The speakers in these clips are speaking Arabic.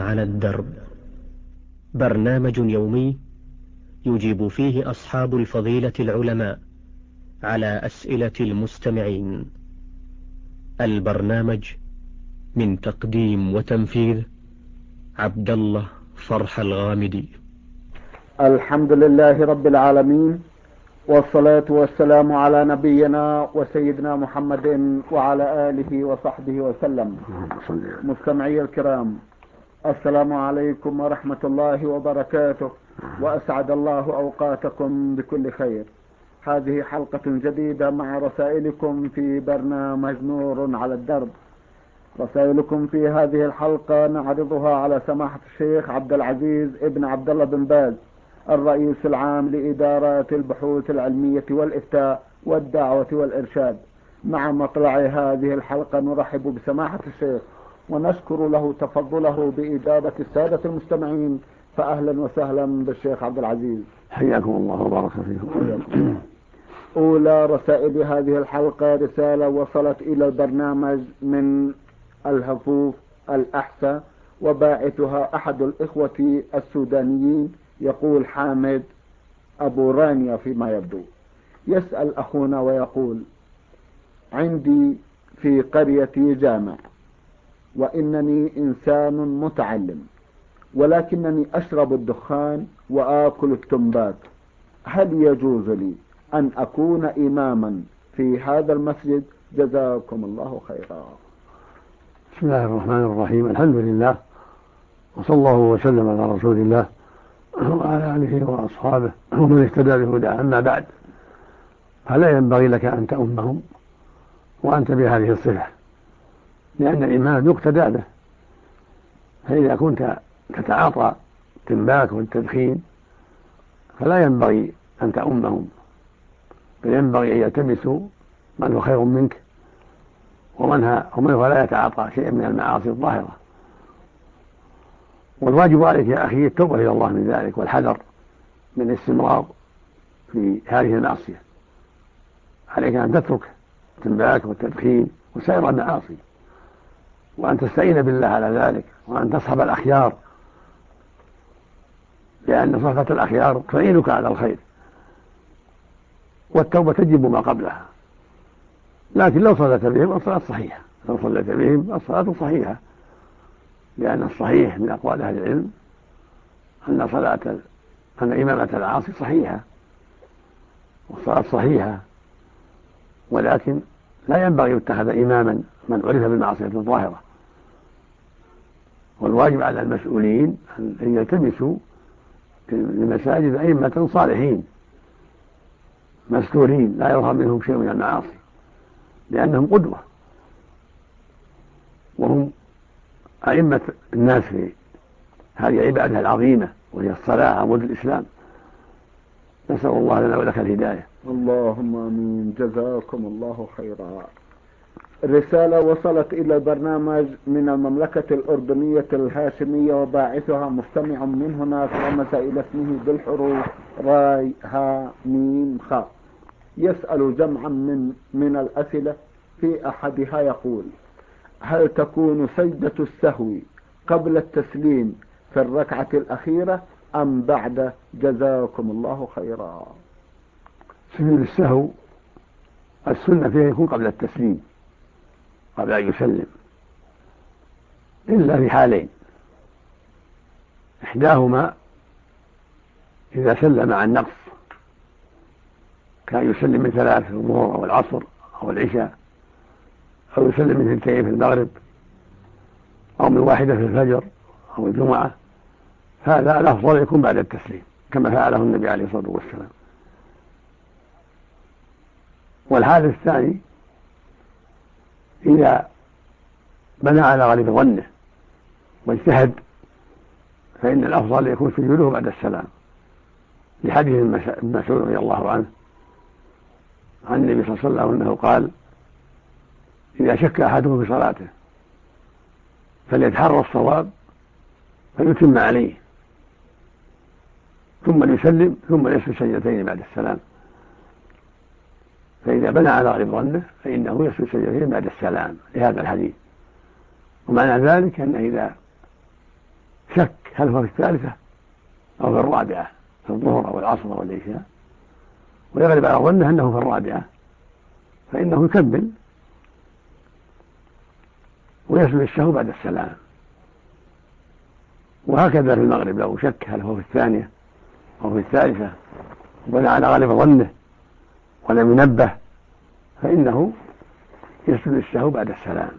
على الدرب، برنامج يومي يجيب فيه أصحاب الفضيلة العلماء على أسئلة المستمعين. البرنامج من تقديم وتنفيذ عبد الله فرح الغامدي. الحمد لله رب العالمين، والصلاة والسلام على نبينا وسيدنا محمد وعلى آله وصحبه وسلم. مستمعي الكرام، السلام عليكم ورحمة الله وبركاته، وأسعد الله أوقاتكم بكل خير. هذه حلقة جديدة مع رسائلكم في برنامج نور على الدرب. رسائلكم في هذه الحلقة نعرضها على سماحة الشيخ عبد العزيز ابن عبد الله بن باز، الرئيس العام لإدارة البحوث العلمية والإفتاء والدعوة والإرشاد. مع مطلع هذه الحلقة نرحب بسماحة الشيخ ونشكر له تفضله بإجابة السادة المستمعين، فأهلا وسهلا بالشيخ عبد العزيز. حياكم الله وبارك فيكم. أولى رسائل هذه الحلقة رسالة وصلت إلى البرنامج من الهفوف الأحساء، وباعثها أحد الإخوة السودانيين، يقول حامد أبو رانيا فيما يبدو. يسأل أخونا ويقول: عندي في قريتي جامع، وإنني إنسان متعلم، ولكنني أشرب الدخان وآكل التمباك، هل يجوز لي أن أكون إماما في هذا المسجد؟ جزاكم الله خيرا. بسم الله الرحمن الرحيم، الحمد لله، وصلى الله وسلم على رسول الله وعلى آله وأصحابه ومن اهتدى بهداه. أما بعد، فلا ينبغي لك أن تؤمهم وأنت بهذه الصفة، لأن الإمام يقتدى به. فإذا كنت تتعاطى التمباك والتدخين فلا ينبغي أن تؤمهم، بل ينبغي أن يلتمسوا من هو خير منك ومن هو لا يتعاطى شيئا من المعاصي الظاهرة. والواجب عليك يا أخي التوبة إلى الله من ذلك، والحذر من الاستمرار في هذه المعصية. عليك أن تترك التمباك والتدخين وسائر المعاصي، وأن تستعين بالله على ذلك، وأن تصحب الأخيار، لأن صحبة الأخيار تعينك على الخير، والتوبة تجب ما قبلها. لكن لو صليت بهم الصلاة صحيحة، لأن الصحيح من أقوال أهل العلم أن إمامة العاصي صحيحة والصلاة صحيحة، ولكن لا ينبغي يتخذ إماما من عرف بالمعصية الظاهرة. والواجب على المسؤولين أن يلتمسوا لمساجد أئمة صالحين مستورين لا يظهر منهم شيء من المعاصي، لأنهم قدوة وهم أئمة الناس في هذه العبادة العظيمة وهي الصلاة، عمود الإسلام. نسأل الله لنا ولك الهداية. اللهم آمين، جزاكم الله خيرا. رسالة وصلت إلى البرنامج من المملكة الأردنية الهاشمية، وباعثها مستمع من هناك رمز إلى اسمه بالحروف راي ها ميم خاء. يسأل جمعا من الأسئلة، في أحدها يقول: هل تكون سجدة السهو قبل التسليم في الركعة الأخيرة أم بعد؟ جزاكم الله خيرا. سجود السهو السنة فيه يكون قبل التسليم، قبل أن يسلم، إلا في حالين: إحداهما إذا سلم عن نقص، كان يسلم من 3 في الظهر أو العصر أو العشاء، أو يسلم من 2 في المغرب، أو من 1 في الفجر أو الجمعة، هذا الأفضل يكون بعد التسليم كما فعله النبي عليه الصلاة والسلام. والحال الثاني إذا بنى على غالب ظنه واجتهد، فإن الأفضل يكون سجوده بعد السلام، لحديث ابن مسعود رضي الله عنه عن النبي صلى الله عليه وسلم أنه قال: إذا شك أحدهم في صلاته فليتحرى الصواب فيتم عليه، ثم يسلم، ثم يسجد سجدتين بعد السلام. فإذا بنى على غالب ظنه فإنه يسجد سجدتين بعد السلام لهذا الحديث. ومعنى ذلك أن إذا شك هل هو في الثالثة أو في الرابعة، في الظهر أو العصر أو العشاء، ويغلب على ظنه أنه في الرابعة، فإنه يكمل ويسجد السهو بعد السلام. وهكذا في المغرب لو شك هل هو في الثانية أو في الثالثة وبناء على غالب ظنه ولم ينبه، فإنه يسجد السهو بعد السلام.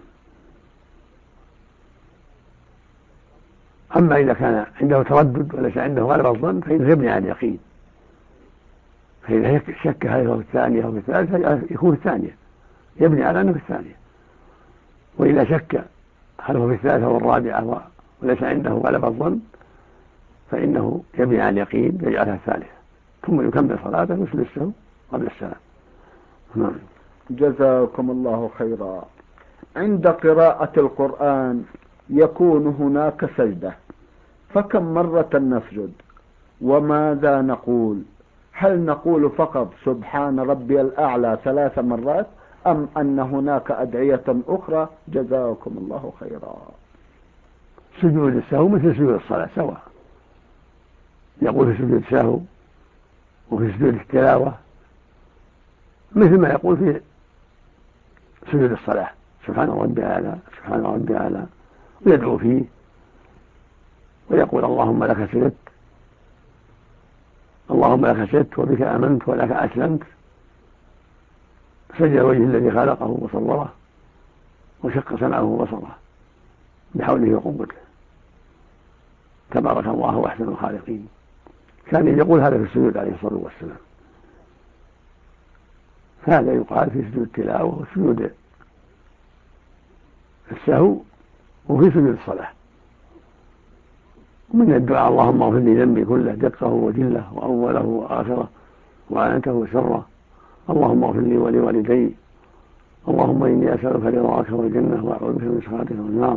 أما إذا كان عنده تردد وليس عنده غالب الظن فإنه يبني على اليقين، فإذا شك هل هو في الثانية أو في الثالثة يكون في الثانية، يبني على أنه في الثانية. وإذا شك هل هو في الثالثة أو الرابعة وليس عنده غالب الظن فإنه يبني على اليقين ويجعلها الثالثة، ثم يكمل صلاته ويسجد السهو قبل السلام. نعم. جزاكم الله خيرا. عند قراءة القرآن يكون هناك سجدة، فكم مرة نسجد وماذا نقول؟ هل نقول فقط سبحان ربي الأعلى 3 مرات أم أن هناك أدعية أخرى؟ جزاكم الله خيرا. سجود السهو مثل سجود الصلاة سواء، يقول في سجود السهو وفي سجود التلاوة مثل ما يقول في سجود الصلاة، سبحان ربي الأعلى سبحان ربي الأعلى، ويدعو فيه ويقول اللهم لك سجدت اللهم لك سجدت وبك آمنت ولك أسلمت، سجد وجه الذي خلقه وصوره وشق سمعه وبصره بحوله وقوته، تبارك الله أحسن الخالقين. كان يقول هذا في السجود عليه الصلاة والسلام. هذا يقال في سجود التلاوة وسجود السهو وفي سجود الصلاة. من الدعاء اللهم اغفر لي ذنبي كله دقه وجله وأوله وآخره وعنته وسره، اللهم اغفر لي ولوالدي، اللهم إني أسألك رضاك والجنة وأعوذ بك من سخطك والنار،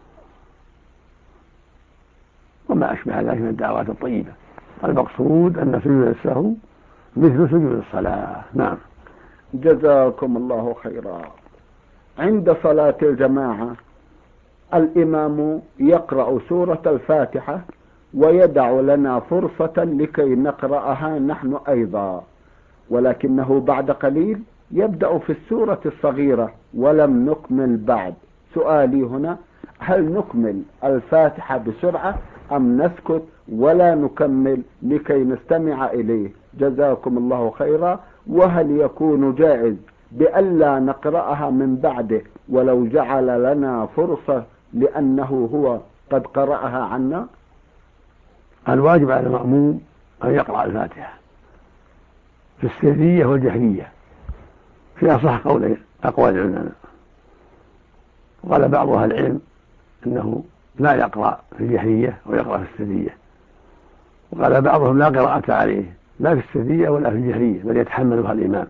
وما أشبه ذلك من الدعوات الطيبة. المقصود أن سجود السهو مثل سجود الصلاة. نعم. جزاكم الله خيرا. عند صلاة الجماعة الإمام يقرأ سورة الفاتحة ويدع لنا فرصة لكي نقرأها نحن أيضا، ولكنه بعد قليل يبدأ في السورة الصغيرة ولم نكمل بعد. سؤالي هنا، هل نكمل الفاتحة بسرعة أم نسكت ولا نكمل لكي نستمع إليه؟ جزاكم الله خيرا. وهل يكون جائز بألا نقرأها من بعده ولو جعل لنا فرصة لأنه هو قد قرأها عنا؟ الواجب على المأموم أن يقرأ الفاتحة في السرية والجهرية في أصح أقوال العلماء. قال بعض أهل العلم أنه لا يقرأ في الجهرية ويقرأ في السرية، وقال بعضهم لا قراءة عليه لا في السرية ولا في الجهرية بل يتحملها الإمام،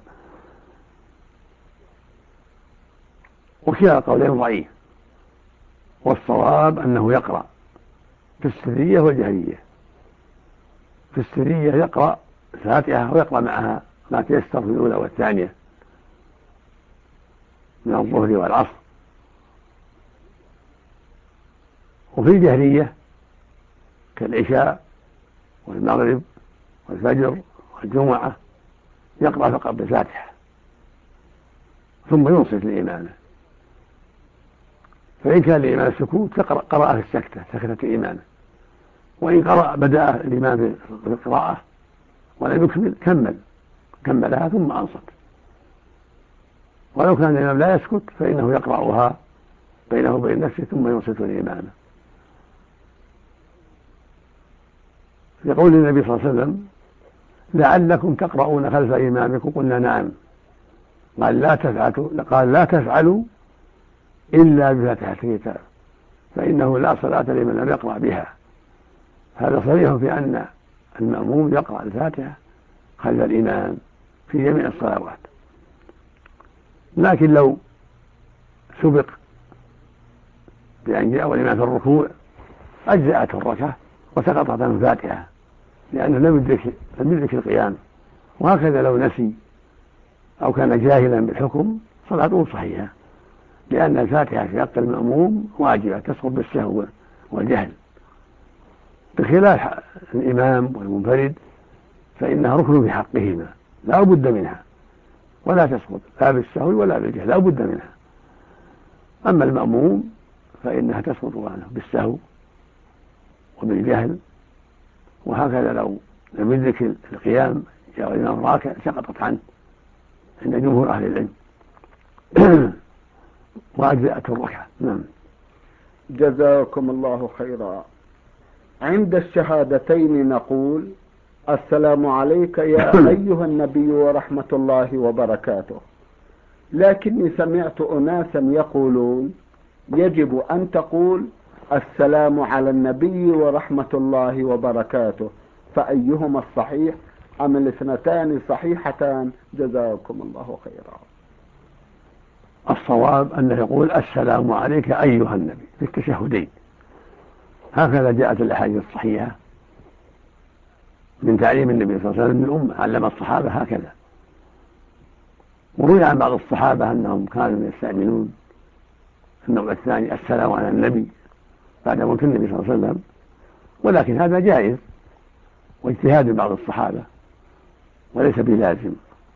وكلا القولين ضعيف، والصواب أنه يقرأ في السرية والجهرية. في السرية يقرأ الفاتحة ويقرأ معها ما تيسر في الأولى والثانية من الظهر والعصر، وفي الجهرية كالعشاء والمغرب والفجر والجمعة يقرأ فقط بالفاتحة ثم ينصت لإمامه، فإن كان الإمام السكوت قرأ في السكتة سكتة الإمامة، وإن قرأ بدأ الإمام في القراءة ولم يكمل كملها ثم أنصت. ولو كان الإمام لا يسكت فإنه يقرأها بينه وبين نفسه ثم ينصت لإمامه. يقول النبي صلى الله عليه وسلم لعلكم تقرؤون خلف إمامكم، قلنا نعم، قال لا تفعلوا إلا بفاتحة الكتاب فإنه لا صلاة لمن لم يقرأ بها. هذا صريح في أن المأموم يقرأ الفاتحة خلف الإمام في جميع الصلوات، لكن لو سبق بأن جاء الإمام في الركوع أجزأته الركعة وسقطت عنه الفاتحة لأنه لم يدرك القيام. وهكذا لو نسي أو كان جاهلا بالحكم صلاته صحيحة، لأن الفاتحة في حق المأموم واجبة تسقط بالسهو والجهل، بخلاف الإمام والمنفرد فإنها ركن في حقهما لا بد منها ولا تسقط لا بالسهو ولا بالجهل، لا بد منها. أما المأموم فإنها تسقط عنه بالسهو وبالجهل، وهكذا لو لم يدرك القيام جاء الإمام راكع سقطت عنه عند جمهور أهل العلم وأجزأت الركعة. نعم. جزاكم الله خيرا. عند الشهادتين نقول: السلام عليك يا أيها النبي ورحمة الله وبركاته، لكني سمعت أناسا يقولون يجب أن تقول السلام على النبي ورحمة الله وبركاته، فأيهما الصحيح أم الاثنتان صحيحتان؟ جزاكم الله خيرا. الصواب أنه يقول السلام عليك أيها النبي في التشهدين، هكذا جاءت الأحاديث الصحيحة من تعليم النبي صلى الله عليه وسلم للأمة، علم الصحابة هكذا. وروي عن بعض الصحابة أنهم كانوا يستعملون النوع الثاني السلام على النبي بعد موت النبي صلى الله عليه وسلم، ولكن هذا جائز واجتهاد بعض الصحابة وليس بلازم،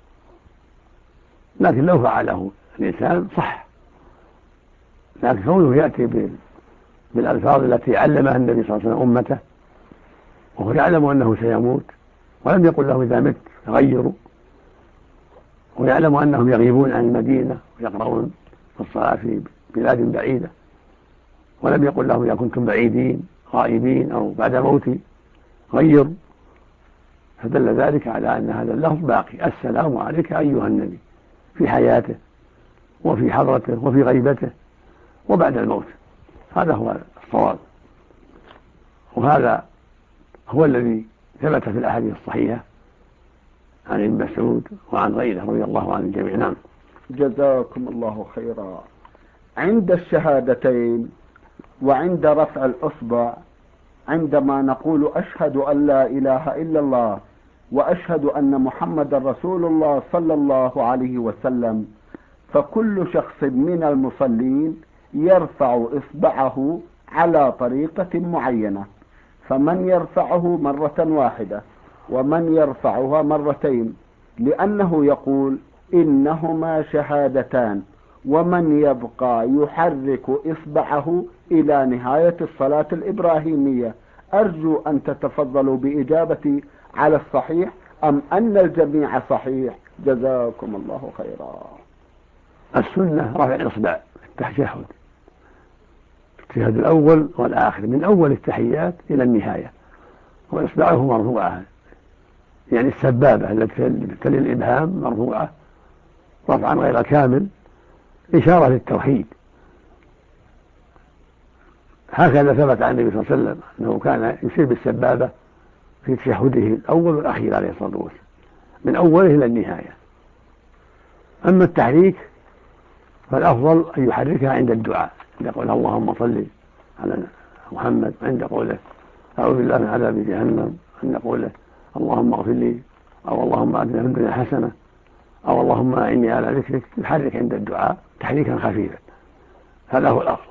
لكن لو فعله الإنسان صح. لكن كونه يأتي بالألفاظ التي علمها النبي صلى الله عليه وسلم أمته وهو يعلم أنه سيموت ولم يقل له إذا مت غيروا، ويعلم أنهم يغيبون عن المدينة ويقرؤون في الصلاة في بلاد بعيدة ولم يقل لهم إذا كنتم بعيدين غائبين أو بعد موتي غيروا، فدل ذلك على أن هذا اللفظ باقي السلام عليك أيها النبي في حياته وفي حضرته وفي غيبته وبعد الموت. هذا هو الصواب، وهذا هو الذي ثبت في الأحاديث الصحيحة عن ابن مسعود وعن غيره رضي الله عن الجميع. نعم. جزاكم الله خيرا. عند الشهادتين وعند رفع الأصبع عندما نقول أشهد أن لا إله إلا الله وأشهد أن محمد رسول الله صلى الله عليه وسلم، فكل شخص من المصلين يرفع إصبعه على طريقة معينة، فمن يرفعه مرة واحدة ومن يرفعها مرتين، لأنه يقول إنهما شهادتان، ومن يبقى يحرك إصبعه إلى نهاية الصلاة الإبراهيمية. أرجو أن تتفضلوا بإجابتي على الصحيح أم أن الجميع صحيح؟ جزاكم الله خيرا. السنة رفع الإصبع في التشهد الأول والآخر من أول التحيات إلى النهاية، وإصبعه مرفوعة، يعني السبابة التي تلي الإبهام مرفوعة رفعا غير كامل إشارة للتوحيد. هكذا ثبت عن النبي صلى الله عليه وسلم أنه كان يشير بالسبابة في تشهده الأول والأخير عليه الصلاة والسلام من أوله إلى النهاية. أما التحريك فالأفضل أن يحركها عند الدعاء، عند قوله اللهم صل على محمد، عند قوله أعوذ بالله من عذاب جهنم، عند قوله اللهم اغفر لي، أو اللهم آتنا في الدنيا حسنة، أو اللهم أعني على ذكرك. يحرك عند الدعاء تحريكا خفيفا، هذا هو الأفضل.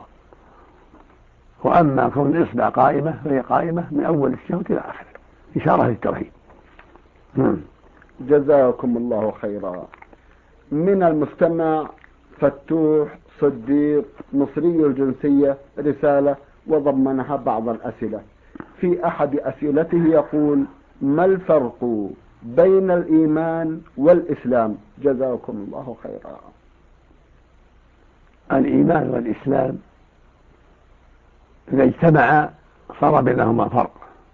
وأما كون الإصبع قائمة فهي قائمة من أول الشهوة إلى آخره إشارة للتوحيد. جزاكم الله خيرا. من المستمع فتوح صديق مصري الجنسية رسالة وضمنها بعض الأسئلة. في أحد أسئلته يقول: ما الفرق بين الإيمان والإسلام؟ جزاكم الله خيرا. الإيمان والإسلام إذا اجتمعا صار بينهما فرق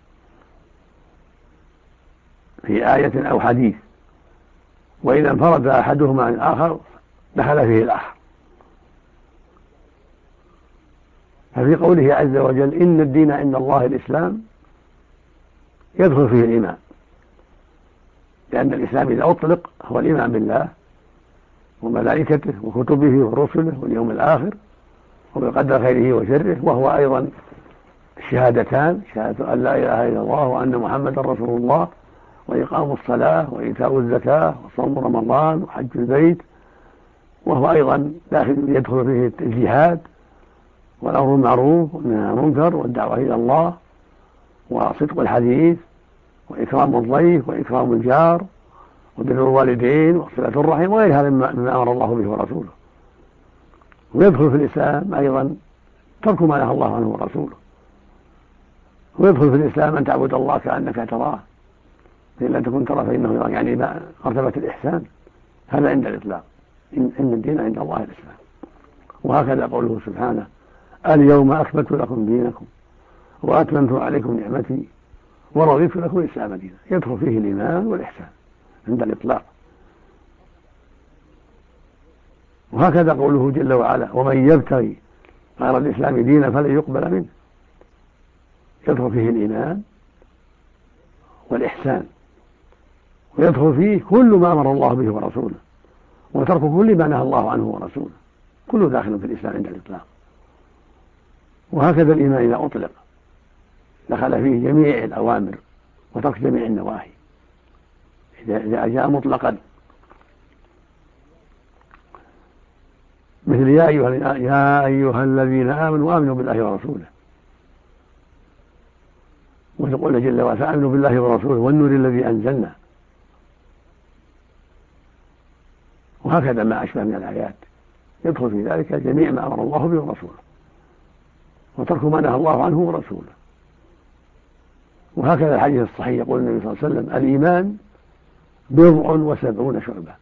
في آية أو حديث، وإذا انفرد أحدهما عن الآخر دخل فيه الآخر. ففي قوله عز وجل إن الدين عند الله الإسلام يدخل فيه الإيمان، لأن الإسلام إذا أطلق هو الإيمان بالله وملائكته وكتبه ورسله واليوم الآخر وبالقدر خيره وشره، وهو أيضا الشهادتان، شهادة أن لا إله إلا الله وأن محمد رسول الله، وإقام الصلاة وإيتاء الزكاة وصوم رمضان وحج البيت، وهو أيضا يدخل فيه الجهاد والأمر بالمعروف والنهي عن المنكر والدعوة إلى الله وصدق الحديث وإكرام الضيف وإكرام الجار وبر الوالدين وصلة الرحم وغير هذا مما أمر الله به ورسوله. ويدخل في الإسلام أيضا ترك ما نهى الله عنه ورسوله، ويدخل في الإسلام أن تعبد الله كأنك تراه فإن لم تكن تراه فإنه يراك، يعني مرتبة الإحسان. هذا عند الإطلاق، إن الدين عند الله الإسلام. وهكذا قوله سبحانه: اليوم أكملت لكم دينكم وأتممت عليكم نعمتي ورضيت لكم الإسلام دينا. يدخل فيه الإيمان والإحسان عند الإطلاق. وهكذا قوله جل وعلا: ومن يبتغي غير الإسلام دينا فلن يقبل منه. يدخل فيه الإيمان والإحسان، ويدخل فيه كل ما أمر الله به ورسوله وترك كل ما نهى الله عنه ورسوله، كله داخل في الإسلام عند الإطلاق. وهكذا الإيمان إذا أطلق دخل فيه جميع الأوامر وترك جميع النواهي إذا جاء مطلقا، مثل يا أيها الذين آمنوا بالله ورسوله، ويقول جل وعلا: فآمنوا بالله ورسوله والنور الذي أنزلنا. وهكذا ما أشبه من الآيات يدخل في ذلك جميع ما أمر الله به ورسوله وترك ما نهى الله عنه ورسوله. وهكذا الحديث الصحيح يقول النبي صلى الله عليه وسلم: الإيمان 70 شعبة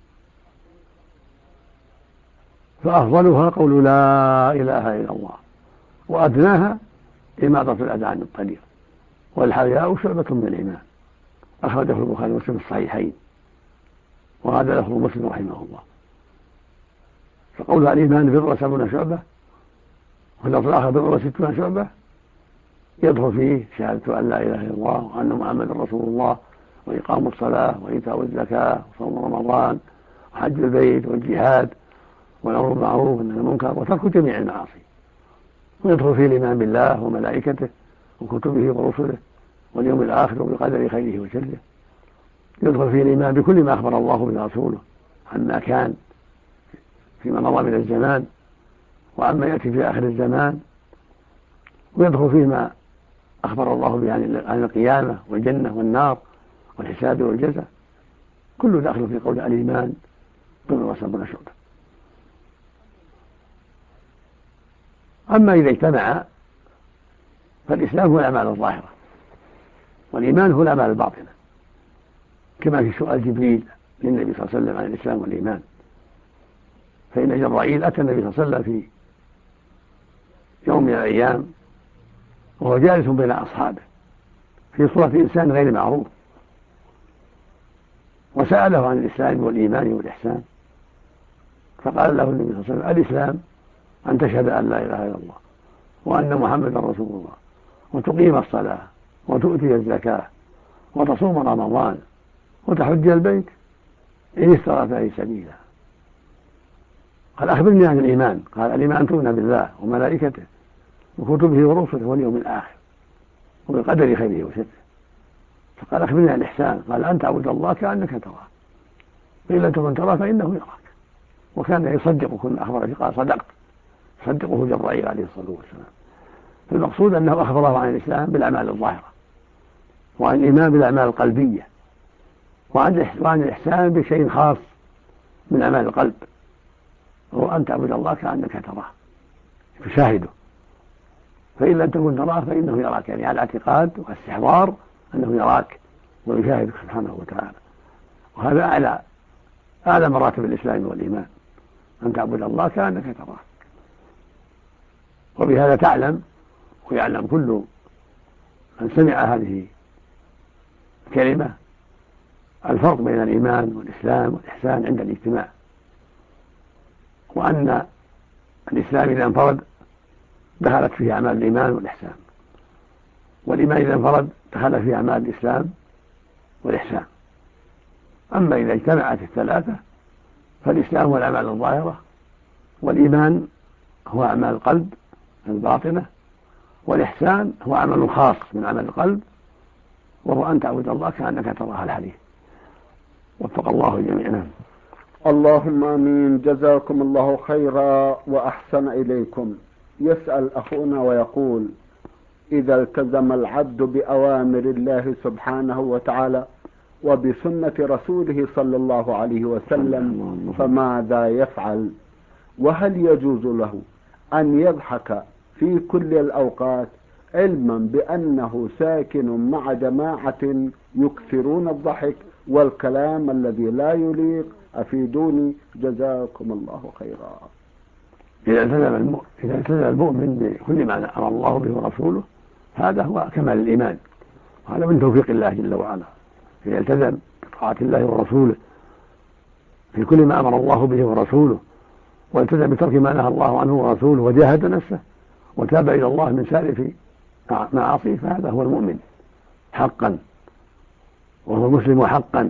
فأفضلها قول لا إله إلا الله، وأدناها إماطة الأذى عن الطريق، والحياء شعبة من الإيمان. أخرجه البخاري ومسلم في الصحيحين، وهذا لفظ مسلم رحمه الله. فقولها الإيمان 70 شعبة واللفظ الآخر 60 شعبة يدخل فيه شهادة أن لا إله إلا الله وأن محمدا رسول الله وإقام الصلاة وإيتاء الزكاة وصوم رمضان وحج البيت والجهاد والأمر بالمعروف والنهي عن المنكر وترك جميع المعاصي. ويدخل فيه الإيمان بالله وملائكته وكتبه ورسله واليوم الآخر وبقدر خيره وشره. يدخل فيه الإيمان بكل ما أخبر الله به رسوله عما كان فيما مضى من الزمان وعما يأتي في آخر الزمان. ويدخل فيه ما أخبر الله به عن القيامة والجنة والنار والحساب والجزاء، كله داخل في قول الإيمان 70 شعبة. أما إذا اجتمع فالإسلام هو الأعمال الظاهرة والإيمان هو الأعمال الباطنة، كما في سؤال جبريل للنبي صلى الله عليه وسلم عن الإسلام والإيمان. فإن جبرائيل أتى النبي صلى الله عليه وسلم في يوم من الأيام وهو جالس بين أصحابه في صورة إنسان غير معروف، وسأله عن الإسلام والإيمان والإحسان. فقال له النبي صلى الله عليه وسلم: الإسلام أن تشهد أن لا إله إلا الله وأن محمدا رسول الله وتقيم الصلاة وتؤتي الزكاة وتصوم رمضان وتحج البيت إن استطعت إليه سبيلا. قال: أخبرني عن الإيمان. قال: الإيمان أن تؤمن بالله وملائكته وكتبه ورسله واليوم الآخر وبقدر خيره وشره. فقال: أخبرني عن الإحسان. قال: أن تعبد الله كأنك تراه فإن لم تكن تراه فإنه يراك. وكان يصدق كل أخبره، قال: صدقت. صدقه جبرائيل عليه الصلاة والسلام. فالمقصود أنه أخبره عن الإسلام بالأعمال الظاهرة وعن الإيمان بالأعمال القلبية وعن الإحسان بشيء خاص من أعمال القلب، وهو أن تعبد الله كأنك تراه تشاهده فإن لم تكن تراه فإنه يراك، يعني على الاعتقاد والاستحضار أنه يراك ويشاهدك سبحانه وتعالى. وهذا أعلى مراتب الإسلام والإيمان، أن تعبد الله كأنك تراه. وبهذا تعلم ويعلم كل من سمع هذه الكلمة الفرق بين الإيمان والإسلام والإحسان عند الاجتماع، وأن الإسلام إذا انفرد دخلت فيه أعمال الإيمان والإحسان، والإيمان إذا انفرد دخل فيه أعمال الإسلام والإحسان. أما إذا اجتمعت الثلاثة فالإسلام هو الأعمال الظاهرة، والإيمان هو أعمال القلب الباطنة، والإحسان هو عمل خاص من عمل القلب وهو أن تعبد الله كأنك تراه الحديث. وفق الله جميعا. اللهم آمين. جزاكم الله خيرا وأحسن إليكم. يسأل أخونا ويقول: إذا التزم العبد بأوامر الله سبحانه وتعالى وبسنة رسوله صلى الله عليه وسلم فماذا يفعل؟ وهل يجوز له أن يضحك في كل الأوقات علما بأنه ساكن مع جماعة يكثرون الضحك والكلام الذي لا يليق؟ أفيدوني جزاكم الله خيرا. إذا التزم المؤمن بكل ما أمر الله به ورسوله هذا هو كمال الإيمان، وهذا من توفيق الله جل وعلا. إذا التزم بطاعة الله ورسوله في كل ما أمر الله به ورسوله، والتزم بترك ما نهى الله عنه ورسوله، وجاهد نفسه وتاب إلى الله من سالف معاصيه، فهذا هو المؤمن حقا وهو المسلم حقا.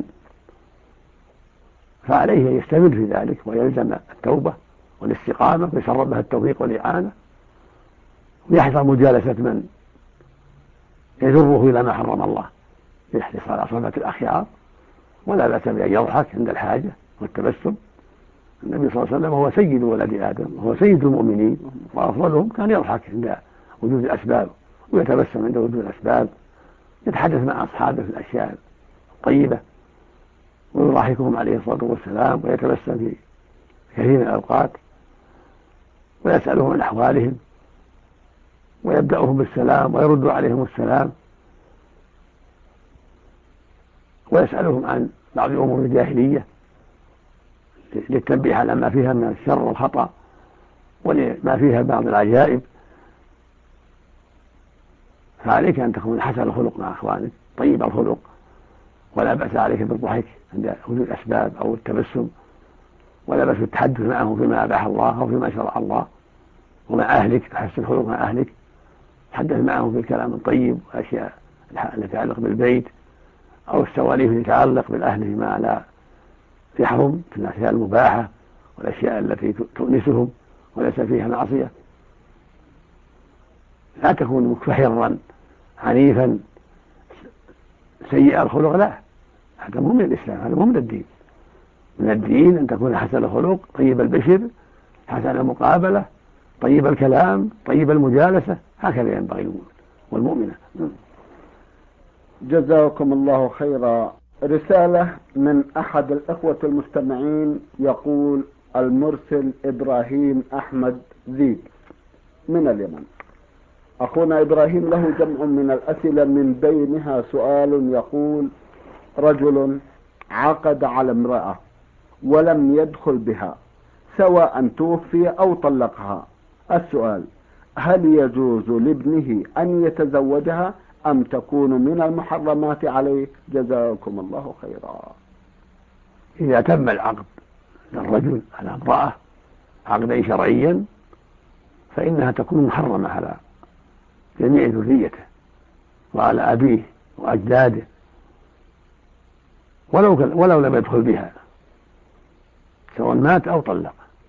فعليه أن يستمر في ذلك ويلزم التوبة والاستقامة ويسر بها التوفيق والإعانة، ويحذر مجالسة من يجره إلى ما حرم الله، يحرص على صحبة الأخيار، ولا بأس بأن يضحك عند الحاجة والتبسم. النبي صلى الله عليه وسلم هو سيد ولد آدم وهو سيد المؤمنين وأفضلهم، كان يضحك عند وجود الأسباب ويتبسم عند وجود الأسباب، يتحدث مع أصحابه في الأشياء الطيبة ويضحكهم عليه الصلاة والسلام، ويتبسم في كثير من الأوقات ويسألهم عن أحوالهم ويبدأهم بالسلام ويرد عليهم السلام، ويسألهم عن بعض أمور الجاهلية للتنبيه على ما فيها من الشر والخطأ ولما فيها بعض العجائب. فعليك أن تكون حسن الخلق مع أخوانك، طيب الخلق، ولا بأس عليك بالضحك عند وجود الأسباب أو التبسم، ولا بأس بالتحدث معهم فيما أباح الله أو فيما شرع الله. ومع أهلك تحسن الخلق مع أهلك، تحدث معهم في الكلام الطيب والأشياء التي تتعلق بالبيت أو السواليف التي تتعلق بالأهل فيما لا يحرم في الأشياء المباحة والأشياء التي تؤنسهم وليس فيها معصية. لا تكون مكفحرا عنيفا سيء الخلق، لا، هذا مو من الإسلام، هذا مو من الدين. من الدين أن تكون حسن الخلق، طيب البشر، حسن المقابلة، طيب الكلام، طيب المجالسة، هكذا ينبغي المؤمن والمؤمنة. جزاكم الله خيرا. رسالة من أحد الأخوة المستمعين يقول: المرسل إبراهيم أحمد ذيب من اليمن. أخونا إبراهيم له جمع من الأسئلة، من بينها سؤال يقول: رجل عقد على امرأة ولم يدخل بها سواء توفي أو طلقها. السؤال: هل يجوز لابنه أن يتزوجها أم تكون من المحرمات عليه؟ جزاكم الله خيرا. إذا تم العقد للرجل على امرأة عقدا شرعيا فإنها تكون محرمة على جميع ذريته وعلى أبيه وأجداده ولو لم يدخل بها، سواء مات أو طلق،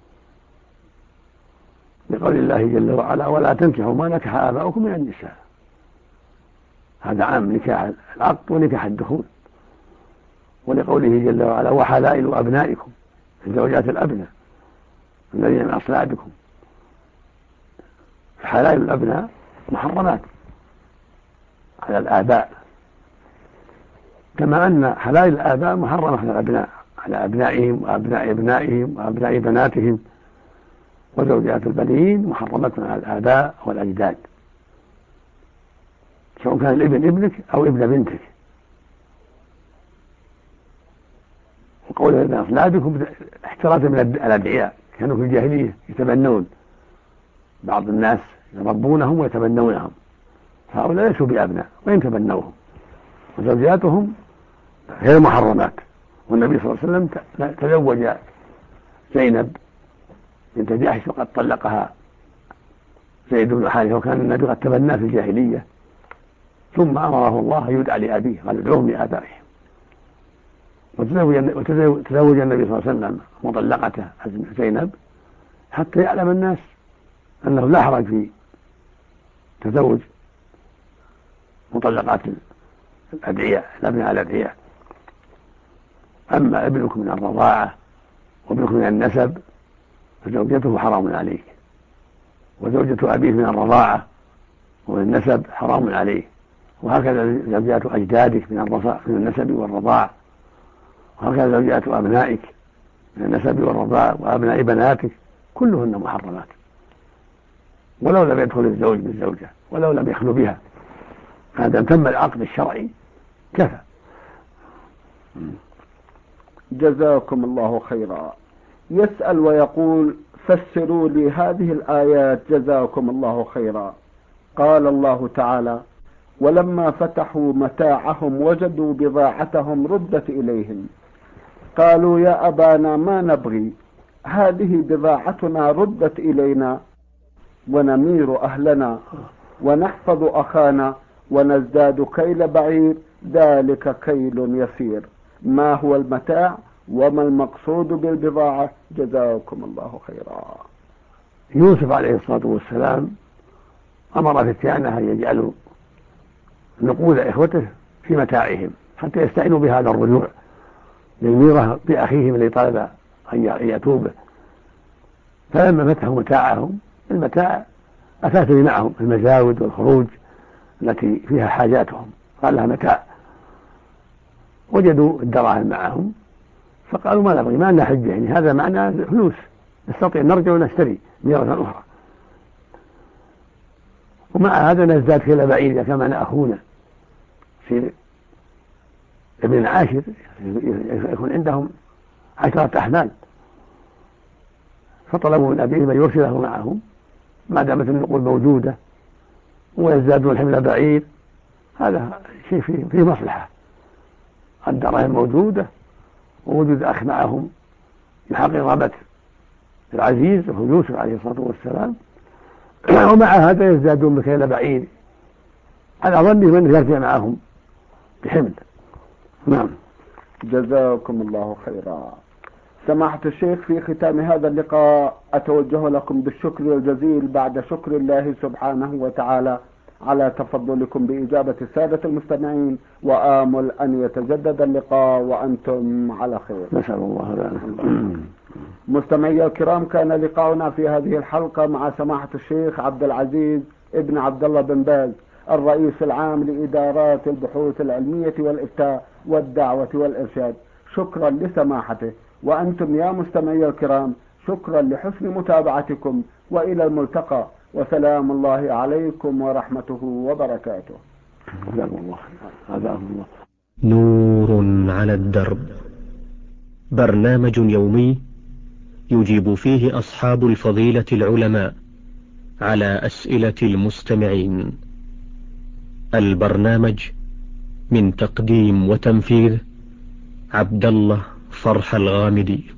لقول الله جل وعلا: ولا تنكحوا ما نكح آباؤكم من النساء. هذا عام نكاح العقد ونكاح الدخول. ولقوله جل وعلا: وحلائل أبنائكم، زوجات الأبناء الذين من أصلابكم. حلائل الأبناء محرمات على الآباء، كما أن حلائل الآباء محرمة على الأبناء، على أبنائهم وأبناء أبنائهم وأبناء بناتهم. وزوجات البنين محرمة على الآباء والأجداد، سواء كان الابن ابنك أو ابن بنتك. وقوله من أصلابكم احترازا من الأدعياء، كانوا في الجاهلية يتبنون، بعض الناس يربونهم ويتبنونهم، فهؤلاء ليسوا بأبناء وإن تبنوهم. وزوجاتهم غير محرمات. والنبي صلى الله عليه وسلم تزوج زينب بنت جحش وقد طلقها زيد بن حارثة، وكان النبي قد تبناه في الجاهلية، ثم أمره الله أن يدعى لأبيه، قال: ادعوهم لآبائهم. وتزوج النبي صلى الله عليه وسلم مطلقته زينب حتى يعلم الناس أنه لا حرج في تزوج مطلقات الأدعياء، الأبناء الأدعياء. أما ابنك من الرضاعة وابنك من النسب فزوجته حرام عليك، وزوجة أبيه من الرضاعة والنسب حرام عليه، وهكذا زوجات أجدادك من النسب والرضاع، وهكذا زوجات أبنائك من النسب والرضاع، وأبناء بناتك كلهن محرمات، ولو لم يدخل الزوج بالزوجة ولو لم يخلو بها، هذا تم العقد الشرعي كفى. جزاكم الله خيرا. يسأل ويقول: فسروا لي هذه الآيات جزاكم الله خيرا. قال الله تعالى: ولما فتحوا متاعهم وجدوا بضاعتهم ردت إليهم قالوا يا أبانا ما نبغي، هذه بضاعتنا ردت إلينا ونمير أهلنا ونحفظ أخانا ونزداد كيل بعير، ذلك كيل يسير. ما هو المتاع وما المقصود بالبضاعة؟ جزاكم الله خيرا. يوسف عليه الصلاة والسلام أمر فتيانه أن يجعلوا نقود إخوته في متاعهم حتى يستعينوا بهذا الرجوع للميرة بأخيهم الذي طلب أن يأتوا به. فلما فتحوا متاعهم، المتاع أثاث معهم المزاود والخروج التي فيها حاجاتهم، قال لها متاع، وجدوا الدراهم معهم فقالوا ما نبغي، ما لنا حجة، يعني هذا معنى فلوس نستطيع نرجع ونشتري ميرة أخرى، ومع هذا نزداد كيل بعير كما نأخونا في ابن عاشر يكون عندهم 10 أحمال، فطلبوا من أبيهم أن يرسله معهم ما دامت النقود موجودة ويزدادون حمل بعير، هذا شيء فيه مصلحة، الدراهم موجودة ووجود أخ معهم يحقق رغبة العزيز وهو يوسف عليه الصلاة والسلام، ومع هذا يزدادون بكيل بعير على ظنهم أنه يرجع معهم بحمل. نعم. جزاكم الله خيرا. سماحة الشيخ، في ختام هذا اللقاء أتوجه لكم بالشكر الجزيل بعد شكر الله سبحانه وتعالى على تفضلكم بإجابة السادة المستمعين، وآمل أن يتجدد اللقاء وأنتم على خير. نسأل الله ذلك. مستمعي الكرام، كان لقاؤنا في هذه الحلقة مع سماحة الشيخ عبد العزيز ابن عبد الله بن باز، الرئيس العام لإدارات البحوث العلمية والإفتاء والدعوة والإرشاد. شكرا لسماحته، وأنتم يا مستمعي الكرام شكرا لحسن متابعتكم، وإلى الملتقى، وسلام الله عليكم ورحمته وبركاته. نور على الدرب، برنامج يومي يجيب فيه أصحاب الفضيلة العلماء على أسئلة المستمعين. البرنامج من تقديم وتنفيذ عبد الله فرح الغامدي.